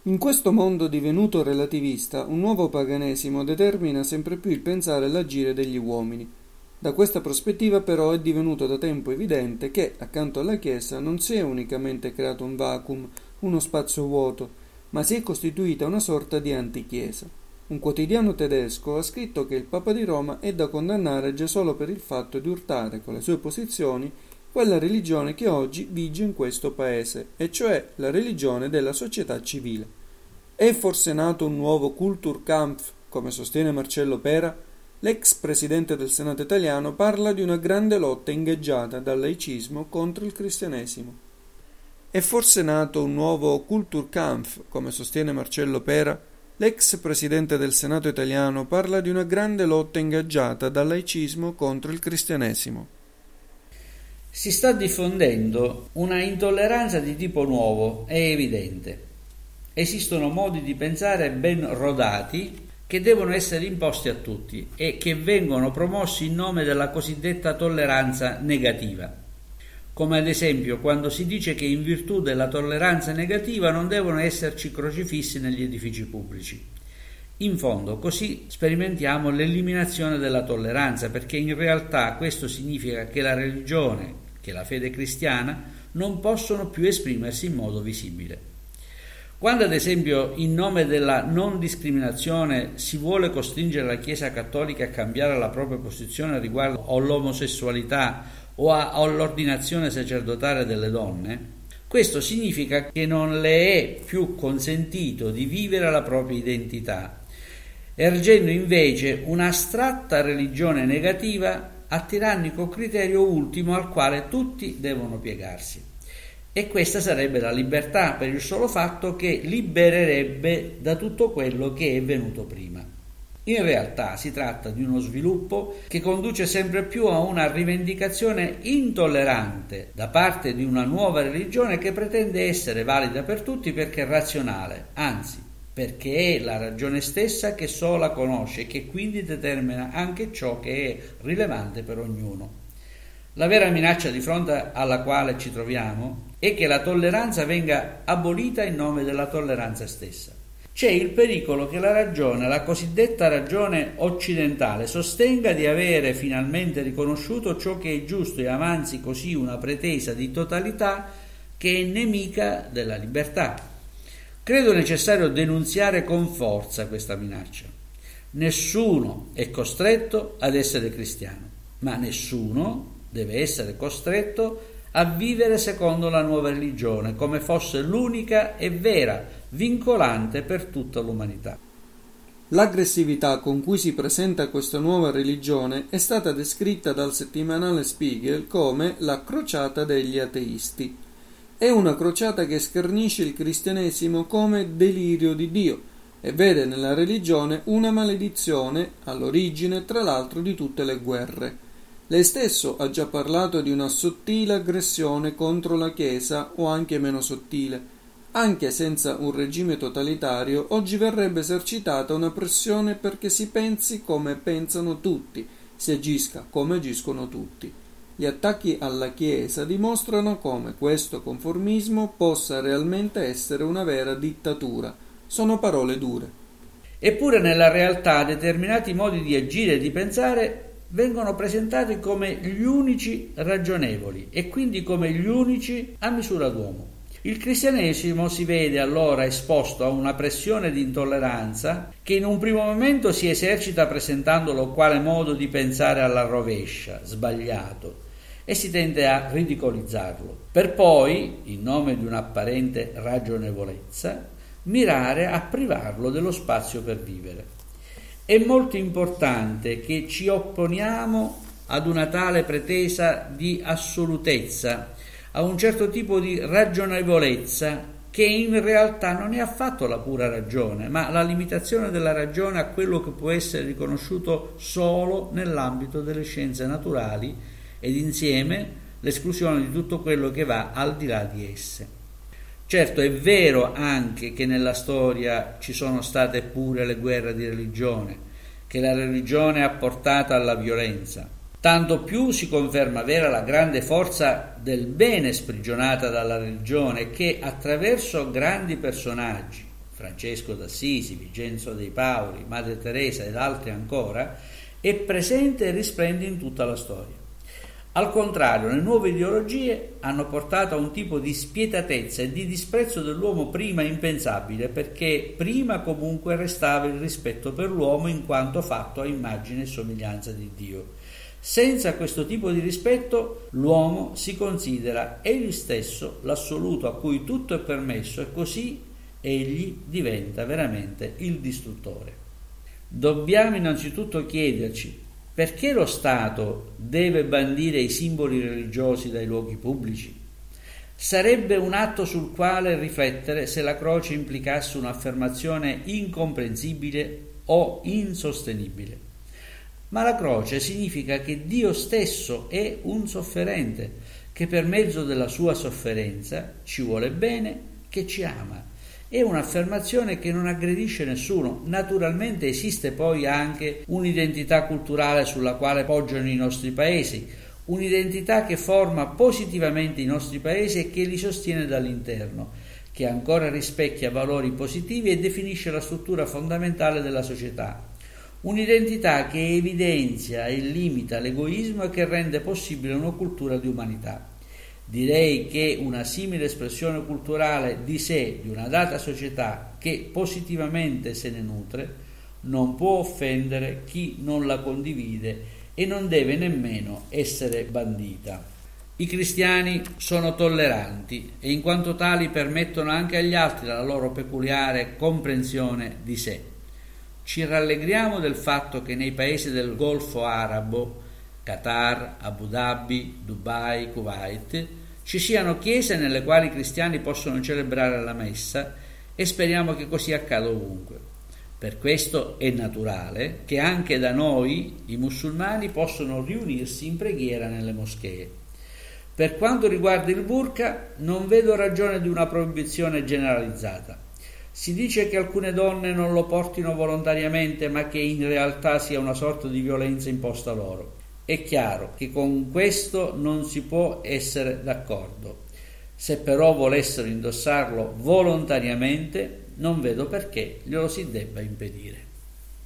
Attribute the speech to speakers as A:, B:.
A: In questo mondo divenuto relativista, un nuovo paganesimo determina sempre più il pensare e l'agire degli uomini. Da questa prospettiva però è divenuto da tempo evidente che, accanto alla Chiesa, non si è unicamente creato un vacuum, uno spazio vuoto, ma si è costituita una sorta di antichiesa. Un quotidiano tedesco ha scritto che il Papa di Roma è da condannare già solo per il fatto di urtare con le sue posizioni quella religione che oggi vige in questo paese, e cioè la religione della società civile. È forse nato un nuovo Kulturkampf, come sostiene Marcello Pera? L'ex presidente del Senato italiano parla di una grande lotta ingaggiata dal laicismo contro il cristianesimo. È forse nato un nuovo Kulturkampf, come sostiene Marcello Pera? L'ex presidente del Senato italiano parla di una grande lotta ingaggiata dal laicismo contro il cristianesimo.
B: Si sta diffondendo una intolleranza di tipo nuovo, è evidente. Esistono modi di pensare ben rodati che devono essere imposti a tutti e che vengono promossi in nome della cosiddetta tolleranza negativa. Come ad esempio quando si dice che in virtù della tolleranza negativa non devono esserci crocifissi negli edifici pubblici. In fondo così sperimentiamo l'eliminazione della tolleranza, perché in realtà questo significa che la religione, che la fede cristiana, non possono più esprimersi in modo visibile. Quando ad esempio in nome della non discriminazione si vuole costringere la Chiesa Cattolica a cambiare la propria posizione riguardo all'omosessualità o all'ordinazione sacerdotale delle donne, questo significa che non le è più consentito di vivere la propria identità, ergendo invece un'astratta religione negativa a tirannico criterio ultimo al quale tutti devono piegarsi. E questa sarebbe la libertà, per il solo fatto che libererebbe da tutto quello che è venuto prima. In realtà si tratta di uno sviluppo che conduce sempre più a una rivendicazione intollerante da parte di una nuova religione che pretende essere valida per tutti perché è razionale, anzi perché è la ragione stessa che sola conosce e che quindi determina anche ciò che è rilevante per ognuno. La vera minaccia di fronte alla quale ci troviamo è che la tolleranza venga abolita in nome della tolleranza stessa. C'è il pericolo che la ragione, la cosiddetta ragione occidentale, sostenga di avere finalmente riconosciuto ciò che è giusto e avanzi così una pretesa di totalità che è nemica della libertà. Credo necessario denunziare con forza questa minaccia. Nessuno è costretto ad essere cristiano, ma nessuno deve essere costretto a vivere secondo la nuova religione come fosse l'unica e vera, vincolante per tutta l'umanità.
A: L'aggressività con cui si presenta questa nuova religione è stata descritta dal settimanale Spiegel come la crociata degli ateisti. È una crociata che schernisce il cristianesimo come delirio di Dio e vede nella religione una maledizione all'origine, tra l'altro, di tutte le guerre. Lei stesso ha già parlato di una sottile aggressione contro la Chiesa, o anche meno sottile. Anche senza un regime totalitario, oggi verrebbe esercitata una pressione perché si pensi come pensano tutti, si agisca come agiscono tutti. Gli attacchi alla Chiesa dimostrano come questo conformismo possa realmente essere una vera dittatura. Sono parole dure.
B: Eppure nella realtà determinati modi di agire e di pensare vengono presentati come gli unici ragionevoli e quindi come gli unici a misura d'uomo. Il cristianesimo si vede allora esposto a una pressione di intolleranza che in un primo momento si esercita presentandolo quale modo di pensare alla rovescia, sbagliato, e si tende a ridicolizzarlo, per poi, in nome di un'apparente ragionevolezza, mirare a privarlo dello spazio per vivere. È molto importante che ci opponiamo ad una tale pretesa di assolutezza, a un certo tipo di ragionevolezza che in realtà non è affatto la pura ragione, ma la limitazione della ragione a quello che può essere riconosciuto solo nell'ambito delle scienze naturali ed insieme l'esclusione di tutto quello che va al di là di esse. Certo, è vero anche che nella storia ci sono state pure le guerre di religione, che la religione ha portato alla violenza. Tanto più si conferma vera la grande forza del bene sprigionata dalla religione che attraverso grandi personaggi, Francesco d'Assisi, Vincenzo dei Paoli, Madre Teresa ed altri ancora, è presente e risplende in tutta la storia. Al contrario, le nuove ideologie hanno portato a un tipo di spietatezza e di disprezzo dell'uomo prima impensabile, perché prima comunque restava il rispetto per l'uomo in quanto fatto a immagine e somiglianza di Dio. Senza questo tipo di rispetto l'uomo si considera egli stesso l'assoluto a cui tutto è permesso e così egli diventa veramente il distruttore. Dobbiamo innanzitutto chiederci perché lo Stato deve bandire i simboli religiosi dai luoghi pubblici. Sarebbe un atto sul quale riflettere se la croce implicasse un'affermazione incomprensibile o insostenibile. Ma la croce significa che Dio stesso è un sofferente, che per mezzo della sua sofferenza ci vuole bene, che ci ama. È un'affermazione che non aggredisce nessuno. Naturalmente esiste poi anche un'identità culturale sulla quale poggiano i nostri paesi, un'identità che forma positivamente i nostri paesi e che li sostiene dall'interno, che ancora rispecchia valori positivi e definisce la struttura fondamentale della società. Un'identità che evidenzia e limita l'egoismo e che rende possibile una cultura di umanità. Direi che una simile espressione culturale di sé di una data società che positivamente se ne nutre non può offendere chi non la condivide e non deve nemmeno essere bandita. I cristiani sono tolleranti e in quanto tali permettono anche agli altri la loro peculiare comprensione di sé. Ci rallegriamo del fatto che nei paesi del Golfo Arabo, Qatar, Abu Dhabi, Dubai, Kuwait, ci siano chiese nelle quali i cristiani possono celebrare la messa e speriamo che così accada ovunque. Per questo è naturale che anche da noi i musulmani possono riunirsi in preghiera nelle moschee. Per quanto riguarda il burqa, non vedo ragione di una proibizione generalizzata. Si dice che alcune donne non lo portino volontariamente, ma che in realtà sia una sorta di violenza imposta loro. È chiaro che con questo non si può essere d'accordo. Se però volessero indossarlo volontariamente, non vedo perché glielo si debba impedire.